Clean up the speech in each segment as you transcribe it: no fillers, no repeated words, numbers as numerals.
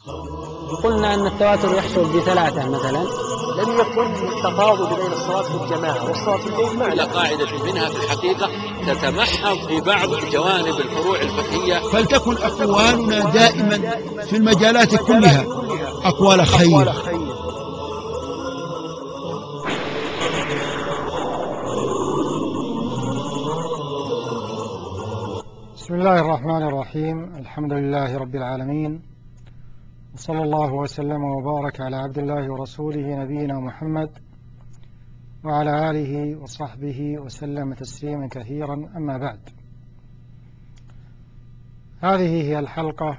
قلنا أن التواتر يحصل بثلاثة مثلا. لم يكن التفاضل بين الصلاة في الجماعة والصلاة في البيت على قاعدة منها في الحقيقة تتمحض في بعض جوانب الفروع الفقهية. فلتكن أقوالنا دائما في المجالات كلها أقوال خير. بسم الله الرحمن الرحيم. الحمد لله رب العالمين، وصلى الله وسلم وبارك على عبد الله ورسوله نبينا محمد وعلى آله وصحبه وسلم تسليما كثيرا. أما بعد، هذه هي الحلقة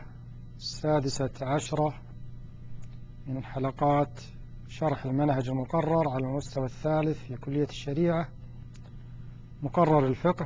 16 من حلقات شرح المنهج المقرر على المستوى الثالث في كلية الشريعة، مقرر الفقه.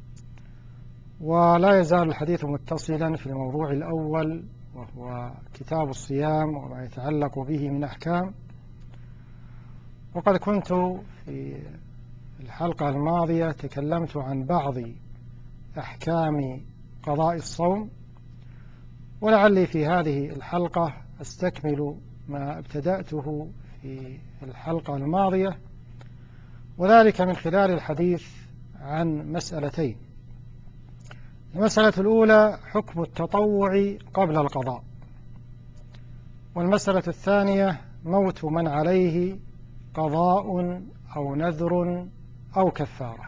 ولا يزال الحديث متصلا في الموضوع الأول، وهو كتاب الصيام وما يتعلق به من أحكام. وقد كنت في الحلقة الماضية تكلمت عن بعض أحكام قضاء الصوم، ولعلي في هذه الحلقة أستكمل ما ابتدأته في الحلقة الماضية، وذلك من خلال الحديث عن مسألتين. المسألة الأولى حكم التطوع قبل القضاء، والمسألة الثانية موت من عليه قضاء أو نذر أو كفارة.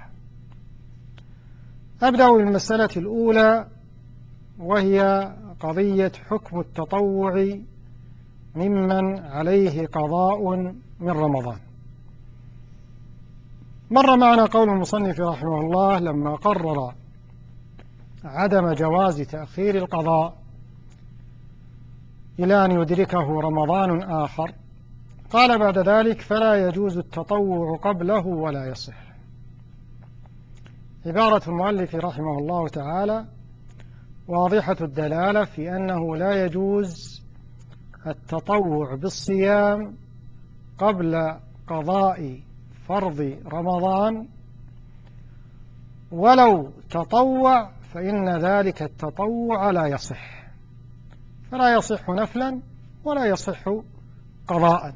أبدأ بالمسألة الأولى، وهي قضية حكم التطوع ممن عليه قضاء من رمضان. مر معنا قول المصنف رحمه الله لما قرر عدم جواز تأخير القضاء إلى أن يدركه رمضان آخر، قال بعد ذلك: فلا يجوز التطوع قبله ولا يصح. عبارة المؤلف رحمه الله تعالى واضحة الدلالة في أنه لا يجوز التطوع بالصيام قبل قضاء فرض رمضان، ولو تطوع فإن ذلك التطوع لا يصح، فلا يصح نفلا ولا يصح قضاء.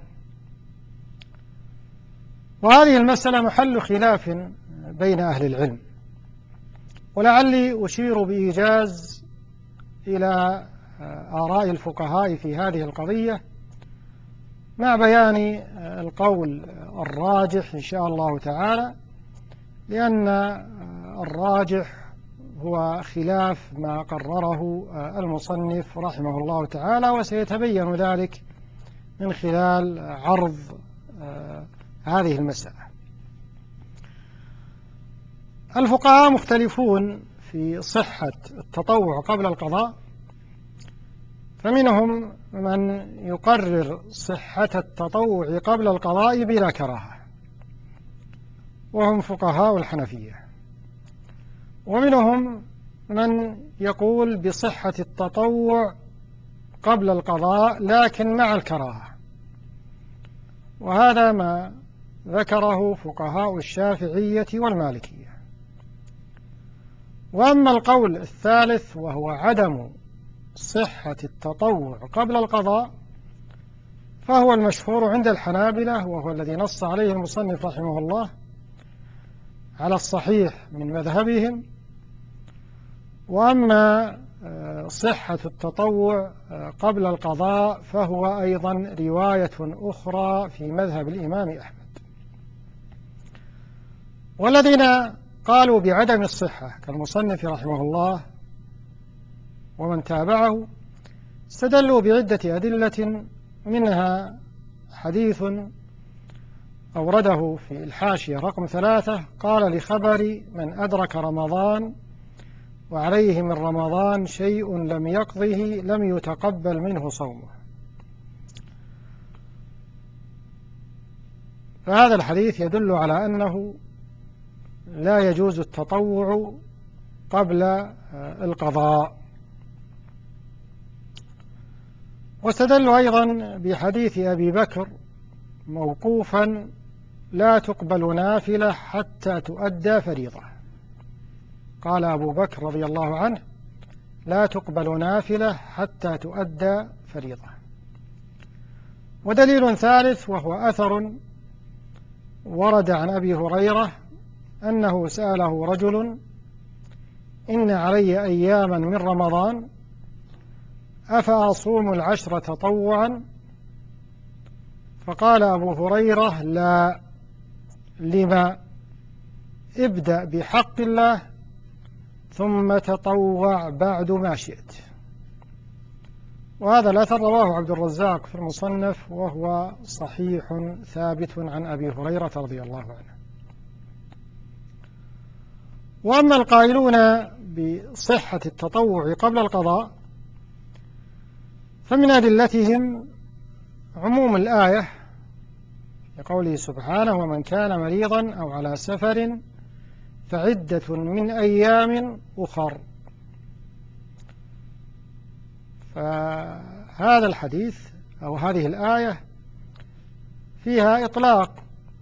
وهذه المسألة محل خلاف بين أهل العلم، ولعلي أشير بإيجاز إلى آراء الفقهاء في هذه القضية مع بيان القول الراجح إن شاء الله تعالى، لأن الراجح هو خلاف ما قرره المصنف رحمه الله تعالى، وسيتبين ذلك من خلال عرض هذه المسألة. الفقهاء مختلفون في صحة التطوع قبل القضاء، فمنهم من يقرر صحة التطوع قبل القضاء بلا كراهة، وهم فقهاء الحنفية، ومنهم من يقول بصحة التطوع قبل القضاء لكن مع الكراهة، وهذا ما ذكره فقهاء الشافعية والمالكية. وأما القول الثالث وهو عدم صحة التطوع قبل القضاء، فهو المشهور عند الحنابلة، وهو الذي نص عليه المصنف رحمه الله على الصحيح من مذهبهم. وأما صحة التطوع قبل القضاء فهو أيضا رواية أخرى في مذهب الإمام أحمد. والذين قالوا بعدم الصحة كالمصنف رحمه الله ومن تابعه استدلوا بعدة أدلة، منها حديث أورده في الحاشية رقم 3، قال: لخبر من أدرك رمضان وعليه من رمضان شيء لم يقضه لم يتقبل منه صومه. فهذا الحديث يدل على أنه لا يجوز التطوع قبل القضاء. واستدلوا أيضا بحديث أبي بكر موقوفا: لا تقبل نافلة حتى تؤدى فريضة. قال أبو بكر رضي الله عنه: لا تقبل نافلة حتى تؤدى فريضة. ودليل ثالث وهو أثر ورد عن أبي هريرة أنه سأله رجل: إن علي أياما من رمضان أفأصوم العشر تطوعا؟ فقال أبو هريرة: لا. لما؟ ابدأ بحق الله ثم تطوع بعد ما شئت. وهذا الأثر رواه عبد الرزاق في المصنف، وهو صحيح ثابت عن أبي هريرة رضي الله عنه. وأما القائلون بصحة التطوع قبل القضاء فمن أدلتهم عموم الآية لقوله سبحانه: ومن كان مريضا أو على سفر فعدة من أيام أخر. فهذا الحديث أو هذه الآية فيها إطلاق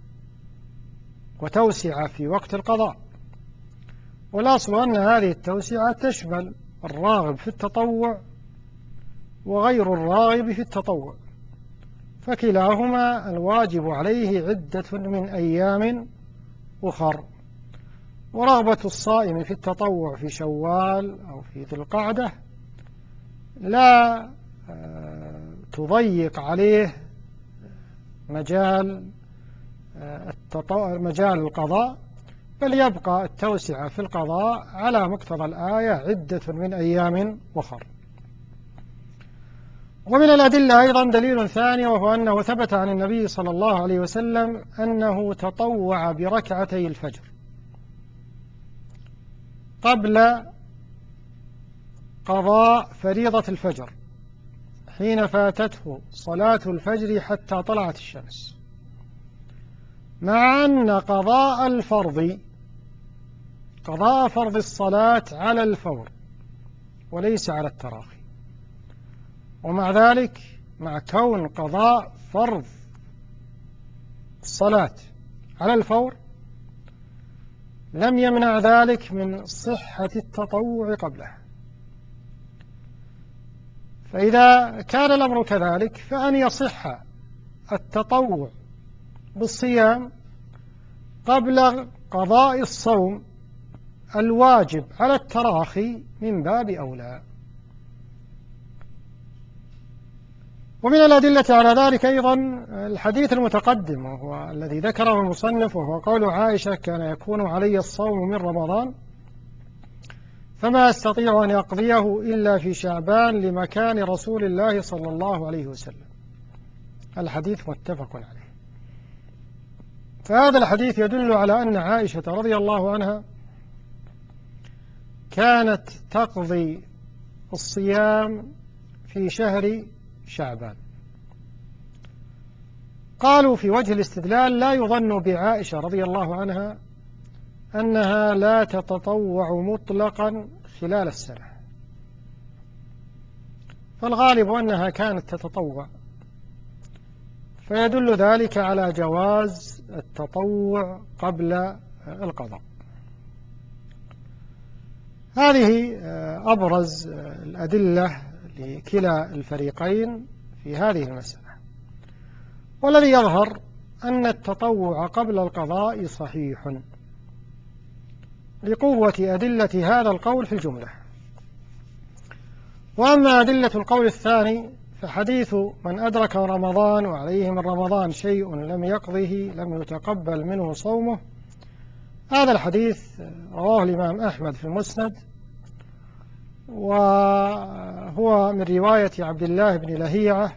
وتوسعة في وقت القضاء، والأصل أن هذه التوسعة تشمل الراغب في التطوع وغير الراغب في التطوع، فكلاهما الواجب عليه عدة من أيام أخر. ورغبة الصائم في التطوع في شوال أو في ذي القعدة لا تضيق عليه مجال القضاء، بل يبقى التوسعة في القضاء على مقتضى الآية عدة من أيام أخر. ومن الأدلة أيضا دليل ثاني، وهو أنه ثبت عن النبي صلى الله عليه وسلم أنه تطوع بركعتي الفجر قبل قضاء فريضة الفجر حين فاتته صلاة الفجر حتى طلعت الشمس، مع أن قضاء فرض الصلاة على الفور وليس على التراخي. ومع ذلك، مع كون قضاء فرض الصلاة على الفور، لم يمنع ذلك من صحة التطوع قبله. فإذا كان الأمر كذلك فأن يصح التطوع بالصيام قبل قضاء الصوم الواجب على التراخي من باب أولى. ومن الأدلة على ذلك أيضا الحديث المتقدم، وهو الذي ذكره المصنف، وهو قول عائشة: كان يكون علي الصوم من رمضان فما أستطيع أن أقضيه إلا في شعبان لمكان رسول الله صلى الله عليه وسلم. الحديث متفق عليه. فهذا الحديث يدل على أن عائشة رضي الله عنها كانت تقضي الصيام في شهر شعبان. قالوا في وجه الاستدلال: لا يظن بعائشة رضي الله عنها أنها لا تتطوع مطلقا خلال السنة، فالغالب أنها كانت تتطوع، فيدل ذلك على جواز التطوع قبل القضاء. هذه أبرز الأدلة لكلا الفريقين في هذه المسألة. والذي يظهر أن التطوع قبل القضاء صحيح لقوة أدلة هذا القول في الجملة. وأما أدلة القول الثاني فحديث: من أدرك رمضان وعليه من رمضان شيء لم يقضه لم يتقبل منه صومه، هذا الحديث رواه الإمام أحمد في المسند، وهو من رواية عبد الله بن لهيعة،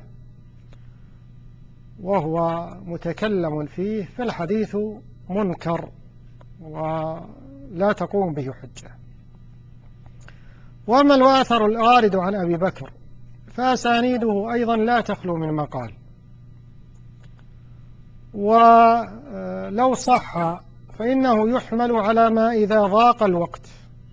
وهو متكلم فيه، فالحديث منكر ولا تقوم به حجة. وأما الآثر الوارد عن أبي بكر فأسانيده أيضا لا تخلو من مقال، ولو صح فإنه يحمل على ما إذا ضاق الوقت،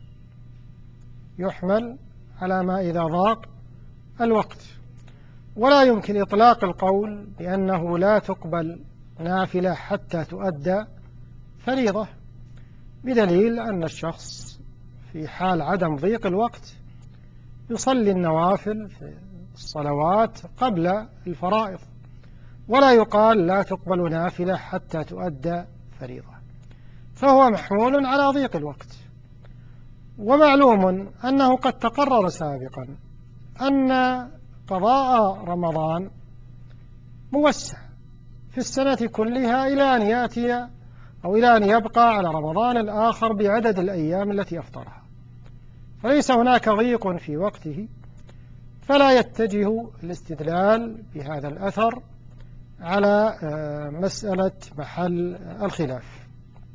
ولا يمكن إطلاق القول بأنه لا تقبل نافلة حتى تؤدى فريضة، بدليل أن الشخص في حال عدم ضيق الوقت يصلي النوافل في الصلوات قبل الفرائض، ولا يقال لا تقبل نافلة حتى تؤدى فريضة، فهو محمول على ضيق الوقت. ومعلوم أنه قد تقرر سابقا أن قضاء رمضان موسع في السنة كلها إلى أن يأتي أو إلى أن يبقى على رمضان الآخر بعدد الأيام التي أفطرها، فليس هناك ضيق في وقته، فلا يتجه الاستدلال بهذا الأثر على مسألة محل الخلاف.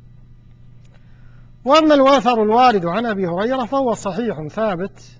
وأما الأثر الوارد عن أبي هريرة فهو صحيح ثابت،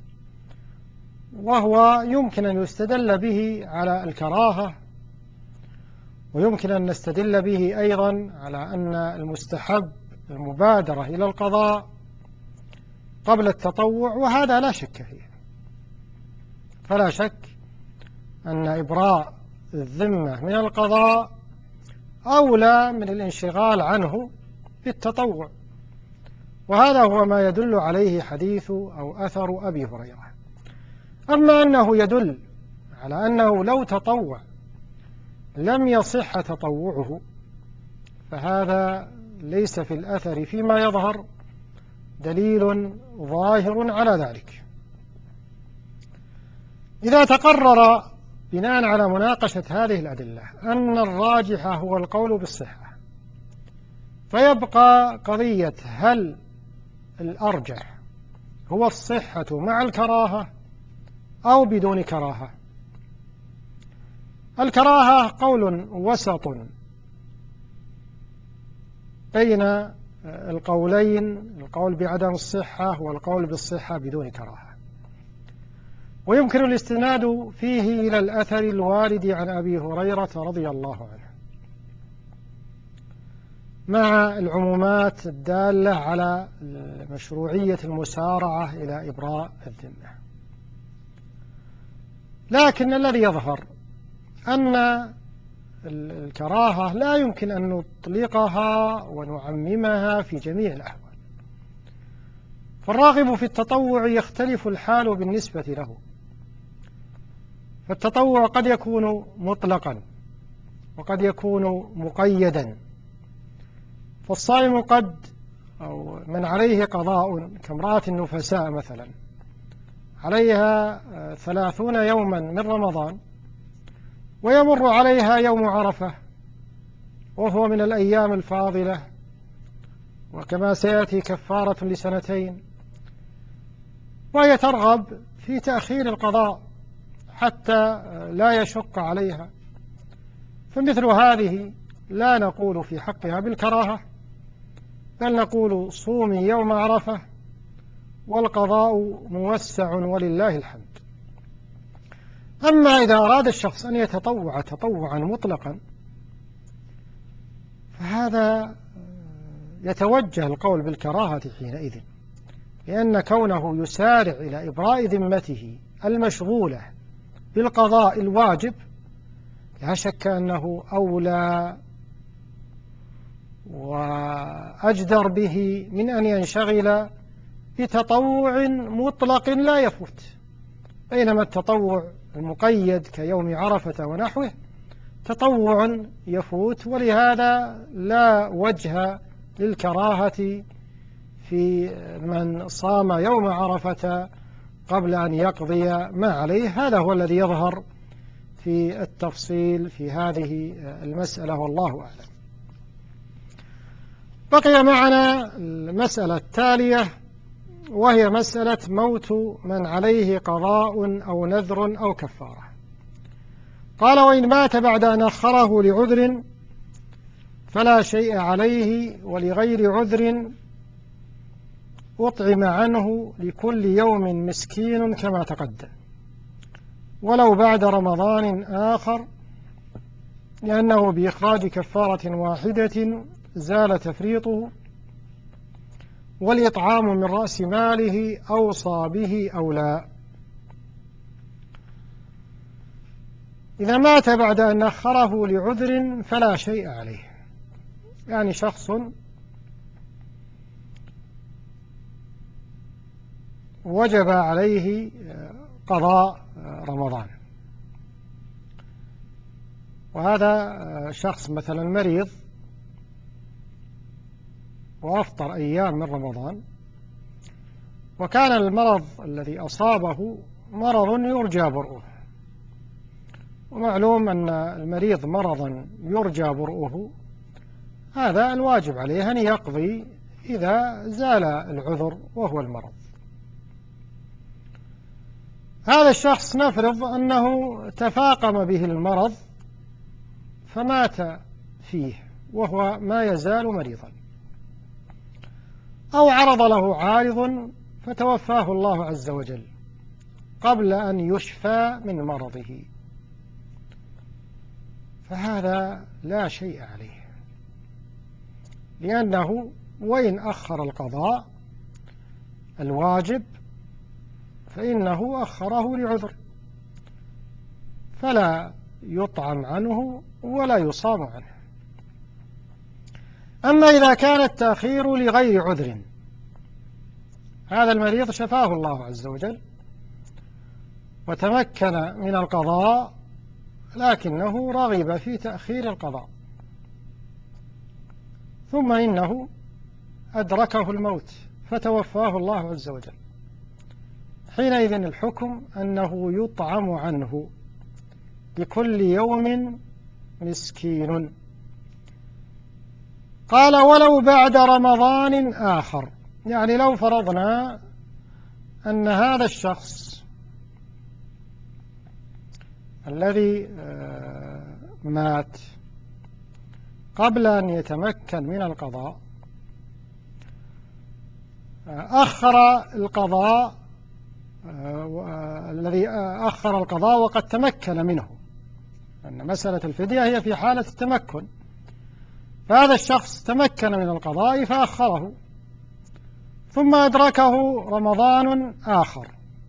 وهو يمكن أن يستدل به على الكراهة، ويمكن أن نستدل به أيضا على أن المستحب المبادرة إلى القضاء قبل التطوع، وهذا لا شك فيه. فلا شك أن إبراء الذمة من القضاء أولى من الانشغال عنه بالتطوع، وهذا هو ما يدل عليه حديث أو أثر أبي هريرة. أما أنه يدل على أنه لو تطوع لم يصح تطوعه، فهذا ليس في الأثر فيما يظهر دليل ظاهر على ذلك. إذا تقرر بناء على مناقشة هذه الأدلة أن الراجح هو القول بالصحة، فيبقى قضية هل الأرجح هو الصحة مع الكراهة أو بدون كراهة. الكراهة قول وسط بين القولين، القول بعدم الصحة والقول بالصحة بدون كراهة، ويمكن الاستناد فيه إلى الأثر الوارد عن أبي هريرة رضي الله عنه مع العمومات الدالة على مشروعية المسارعة إلى إبراء الذمة. لكن الذي يظهر أن الكراهة لا يمكن أن نطلقها ونعممها في جميع الأحوال، فالراغب في التطوع يختلف الحال بالنسبة له، فالتطوع قد يكون مطلقا وقد يكون مقيدا، فالصائم قد أو من عليه قضاء كامرأة النفساء مثلا عليها 30 يوما من رمضان، ويمر عليها يوم عرفة وهو من الأيام الفاضلة، وكما سيأتي كفارة لسنتين، وهي ترغب في تأخير القضاء حتى لا يشق عليها، فمثل هذه لا نقول في حقها بالكراهة، بل نقول صومي يوم عرفة والقضاء موسع ولله الحمد. أما إذا أراد الشخص أن يتطوع تطوعا مطلقا، فهذا يتوجه القول بالكراهة حينئذ، لأن كونه يسارع إلى إبراء ذمته المشغولة بالقضاء الواجب لا شك أنه أولى وأجدر به من أن ينشغل بتطوع مطلق لا يفوت، بينما التطوع المقيد كيوم عرفة ونحوه تطوع يفوت، ولهذا لا وجه للكراهة في من صام يوم عرفة قبل أن يقضي ما عليه. هذا هو الذي يظهر في التفصيل في هذه المسألة، والله أعلم. بقي معنا المسألة التالية، وهي مسألة موت من عليه قضاء أو نذر أو كفارة. قال: وإن مات بعد أن أخره لعذر فلا شيء عليه، ولغير عذر أطعم عنه لكل يوم مسكين كما تقدم، ولو بعد رمضان آخر، لأنه بإخراج كفارة واحدة زال تفريطه، والإطعام من رأس ماله أوصى به أو لا. إذا مات بعد أن أخره لعذر فلا شيء عليه، يعني شخص وجب عليه قضاء رمضان وهذا شخص مثلا مريض وأفطر أيام من رمضان، وكان المرض الذي أصابه مرض يرجى برؤه، ومعلوم أن المريض مرضا يرجى برؤه هذا الواجب عليه أن يقضي إذا زال العذر وهو المرض. هذا الشخص نفرض أنه تفاقم به المرض فمات فيه وهو ما يزال مريضا، أو عرض له عارض فتوفاه الله عز وجل قبل أن يشفى من مرضه، فهذا لا شيء عليه، لأنه وإن أخر القضاء الواجب فإنه أخره لعذر، فلا يطعم عنه ولا يصام عنه. أما إذا كان التأخير لغير عذر، هذا المريض شفاه الله عز وجل وتمكن من القضاء لكنه رغب في تأخير القضاء، ثم إنه أدركه الموت فتوفاه الله عز وجل، حينئذ الحكم أنه يطعم عنه بكل يوم مسكين. قال ولو بعد رمضان آخر، يعني لو فرضنا أن هذا الشخص الذي مات قبل أن يتمكن من القضاء أخر القضاء، الذي أخر القضاء وقد تمكن منه، أن مسألة الفدية هي في حالة التمكن، فهذا الشخص تمكن من القضاء فأخره، ثم أدركه رمضان آخر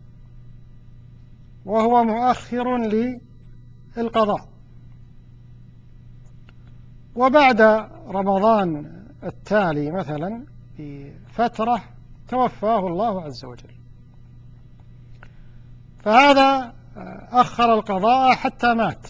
وهو مؤخر للقضاء، وبعد رمضان التالي مثلا بفترة توفاه الله عز وجل، فهذا أخر القضاء حتى مات،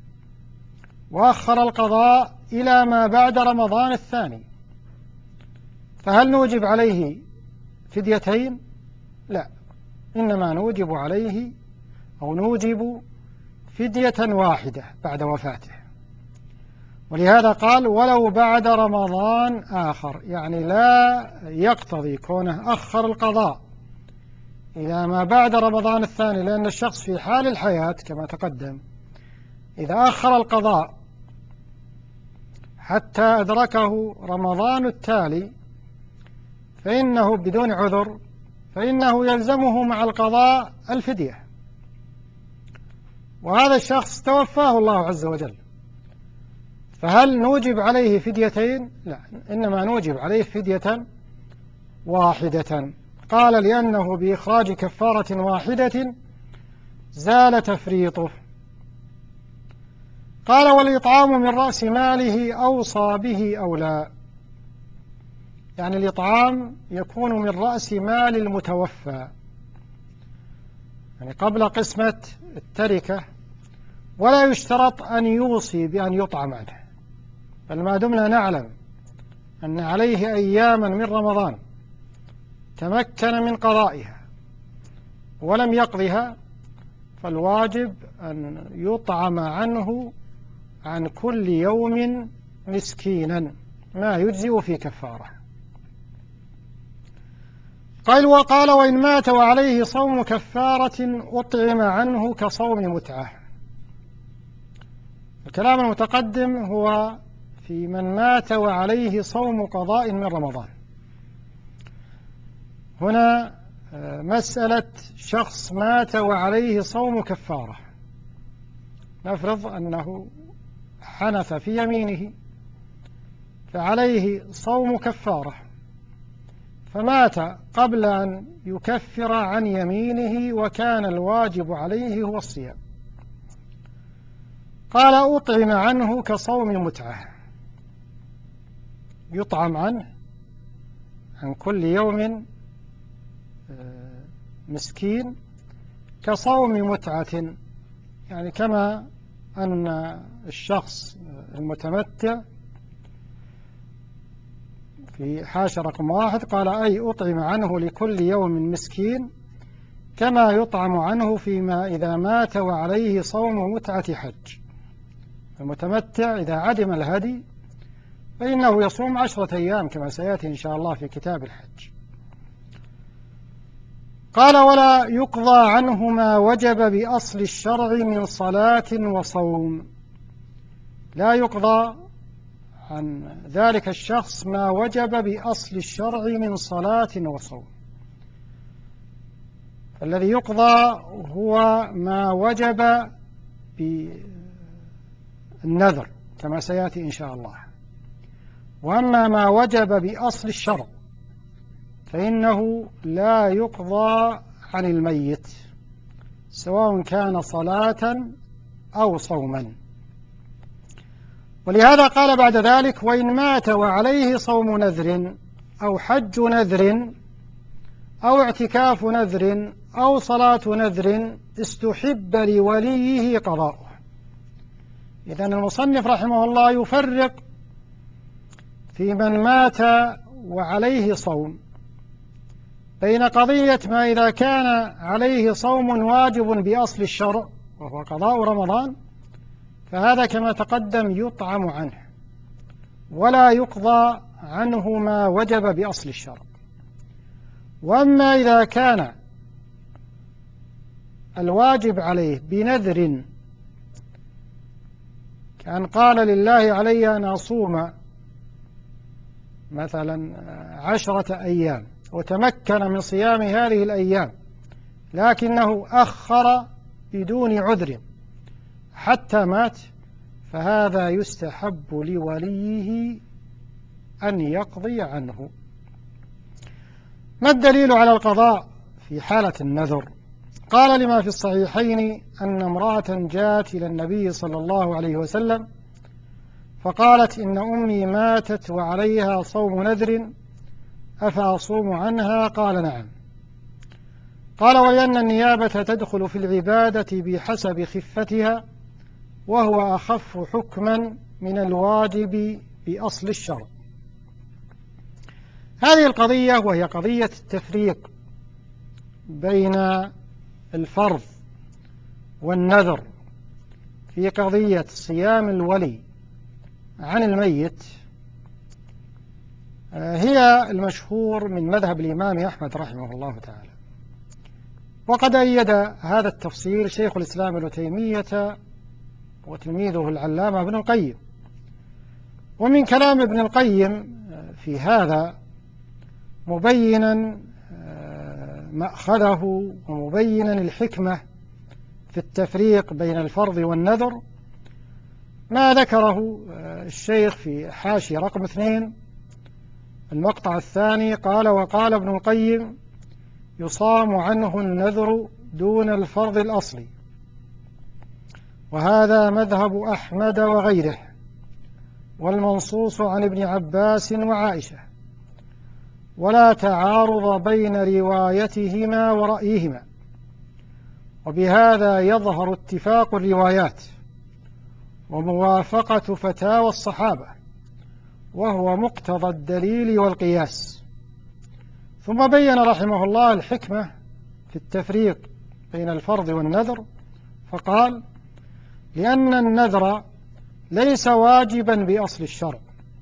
وأخر القضاء إلى ما بعد رمضان الثاني، فهل نوجب عليه فديتين؟ لا، إنما نوجب عليه أو نوجب فدية واحدة بعد وفاته، ولهذا قال ولو بعد رمضان آخر، يعني لا يقتضي كونه أخر القضاء إلى ما بعد رمضان الثاني، لأن الشخص في حال الحياة كما تقدم إذا أخر القضاء حتى أدركه رمضان التالي فإنه بدون عذر فإنه يلزمه مع القضاء الفدية، وهذا الشخص توفاه الله عز وجل، فهل نوجب عليه فديتين؟ لا، إنما نوجب عليه فدية واحدة. قال لأنه بإخراج كفارة واحدة زال تفريطه. قال والإطعام من رأس ماله أوصى به أو لا، يعني الإطعام يكون من رأس مال المتوفى، يعني قبل قسمة التركة، ولا يشترط أن يوصي بأن يطعم عنه، بل ما دمنا نعلم أن عليه أياما من رمضان تمكن من قضائها ولم يقضها، فالواجب أن يطعم عنه عن كل يوم مسكينا ما يجزئ في كفارة. وقال وإن مات وعليه صوم كفارة أطعم عنه كصوم متعة. الكلام المتقدم هو في من مات وعليه صوم قضاء من رمضان. هنا مسألة شخص مات وعليه صوم كفارة، نفرض أنه حنث في يمينه فعليه صوم كفارة، فمات قبل أن يكفر عن يمينه وكان الواجب عليه هو الصيام. قال أطعم عنه كصوم متعة، يطعم عنه عن كل يوم مسكين كصوم متعة، يعني كما أن الشخص المتمتع في حاشة رقم 1 قال أي أطعم عنه لكل يوم مسكين كما يطعم عنه فيما إذا مات وعليه صوم متعة حج. المتمتع إذا عدم الهدي فإنه يصوم 10 أيام كما سيأتي إن شاء الله في كتاب الحج. قال ولا يقضى عنه ما وجب بأصل الشرع من صلاة وصوم. لا يقضى عن ذلك الشخص ما وجب بأصل الشرع من صلاة وصوم. الذي يقضى هو ما وجب بالنذر كما سيأتي إن شاء الله. وأما ما وجب بأصل الشرع فإنه لا يقضى عن الميت سواء كان صلاة أو صوما. ولهذا قال بعد ذلك وإن مات وعليه صوم نذر أو حج نذر أو اعتكاف نذر أو صلاة نذر استحب لوليه قضاؤه. إذن المصنف رحمه الله يفرق في من مات وعليه صوم بين قضية ما إذا كان عليه صوم واجب بأصل الشرع وهو قضاء رمضان فهذا كما تقدم يطعم عنه ولا يقضى عنه ما وجب بأصل الشرع. وأما إذا كان الواجب عليه بنذر كان قال لله علي أن أصوم مثلا 10 أيام وتمكن من صيام هذه الأيام لكنه أخر بدون عذر حتى مات فهذا يستحب لوليه أن يقضي عنه. ما الدليل على القضاء في حالة النذر؟ قال لما في الصحيحين أن امرأة جاءت إلى النبي صلى الله عليه وسلم فقالت إن أمي ماتت وعليها صوم نذر أفأصوم عنها؟ قال نعم. قال ولأن النيابة تدخل في العبادة بحسب خفتها وهو أخف حكما من الواجب بأصل الشرع. هذه القضية وهي قضية التفريق بين الفرض والنذر في قضية صيام الولي عن الميت هي المشهور من مذهب الإمام أحمد رحمه الله تعالى. وقد أيد هذا التفصيل شيخ الإسلام ابن تيمية وتلميذه العلامة ابن القيم. ومن كلام ابن القيم في هذا مبينا مأخذه ومبينا الحكمة في التفريق بين الفرض والنذر ما ذكره الشيخ في حاشية رقم 2 المقطع الثاني قال وقال ابن القيم يصام عنه النذر دون الفرض الأصلي وهذا مذهب أحمد وغيره والمنصوص عن ابن عباس وعائشة ولا تعارض بين روايتهما ورأيهما وبهذا يظهر اتفاق الروايات وموافقة فتاوى الصحابة وهو مقتضى الدليل والقياس. ثم بين رحمه الله الحكمة في التفريق بين الفرض والنذر فقال لأن النذر ليس واجبا بأصل الشرع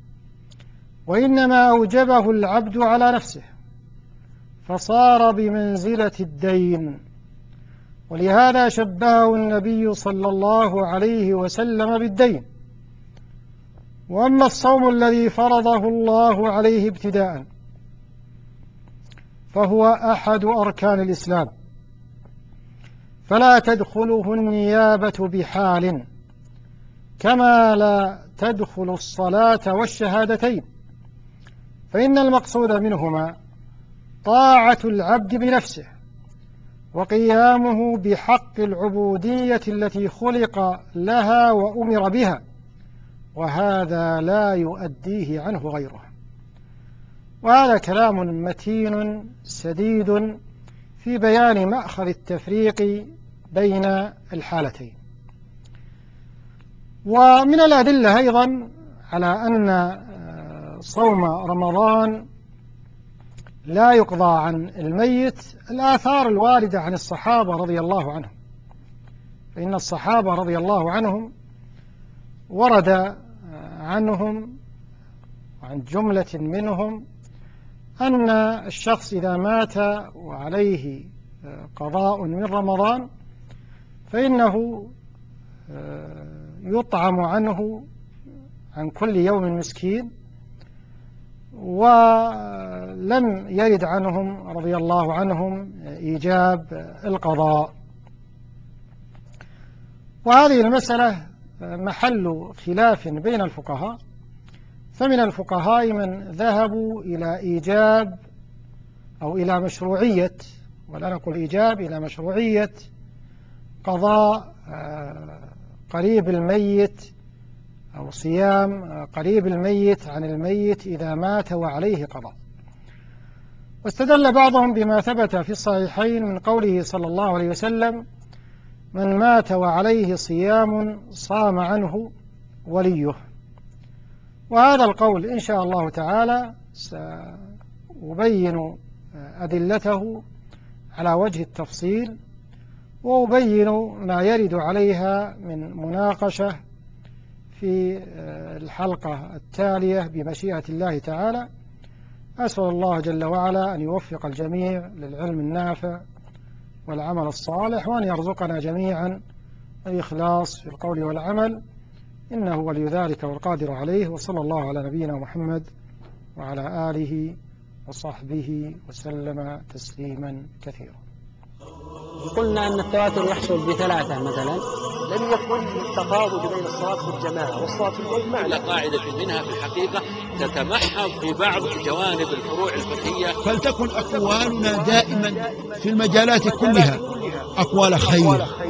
وإنما أوجبه العبد على نفسه فصار بمنزلة الدين ولهذا شبهه النبي صلى الله عليه وسلم بالدين. وأما الصوم الذي فرضه الله عليه ابتداء فهو أحد أركان الإسلام فلا تدخله النيابة بحال كما لا تدخل الصلاة والشهادتين فإن المقصود منهما طاعة العبد بنفسه وقيامه بحق العبودية التي خلق لها وأمر بها وهذا لا يؤديه عنه غيره. وهذا كلام متين سديد في بيان مأخذ التفريق بين الحالتين. ومن الأدلة أيضا على أن صوم رمضان لا يقضى عن الميت الآثار الواردة عن الصحابة رضي الله عنهم، فإن الصحابة رضي الله عنهم ورد عنهم وعن جملة منهم أن الشخص إذا مات وعليه قضاء من رمضان فإنه يطعم عنه عن كل يوم مسكين، ولم يرد عنهم رضي الله عنهم إيجاب القضاء. وهذه المسألة محل خلاف بين الفقهاء، فمن الفقهاء من ذهبوا إلى إيجاب أو إلى مشروعية، ولا نقول إيجاب، إلى مشروعية قضاء قريب الميت أو صيام قريب الميت عن الميت إذا مات وعليه قضاء. واستدل بعضهم بما ثبت في الصحيحين من قوله صلى الله عليه وسلم: من مات وعليه صيام صام عنه وليه. وهذا القول إن شاء الله تعالى سأبين أدلته على وجه التفصيل، وأبين ما يرد عليها من مناقشة في الحلقة التالية بمشيئة الله تعالى. أسأل الله جل وعلا أن يوفق الجميع للعلم النافع والعمل الصالح، وأن يرزقنا جميعا الإخلاص في القول والعمل، إنه ولي ذلك والقادر عليه. وصلى الله على نبينا محمد وعلى آله وصحبه وسلم تسليما كثيرا. قلنا أن التواتر يحصل بثلاثة مثلا. لم يكن التفاضل بين الصلاة في الجماعة والصلاة في البيت على قاعدة منها في الحقيقة تتمحض في بعض جوانب الفروع الفقهية. فلتكن أقوالنا دائما في المجالات كلها أقوال خير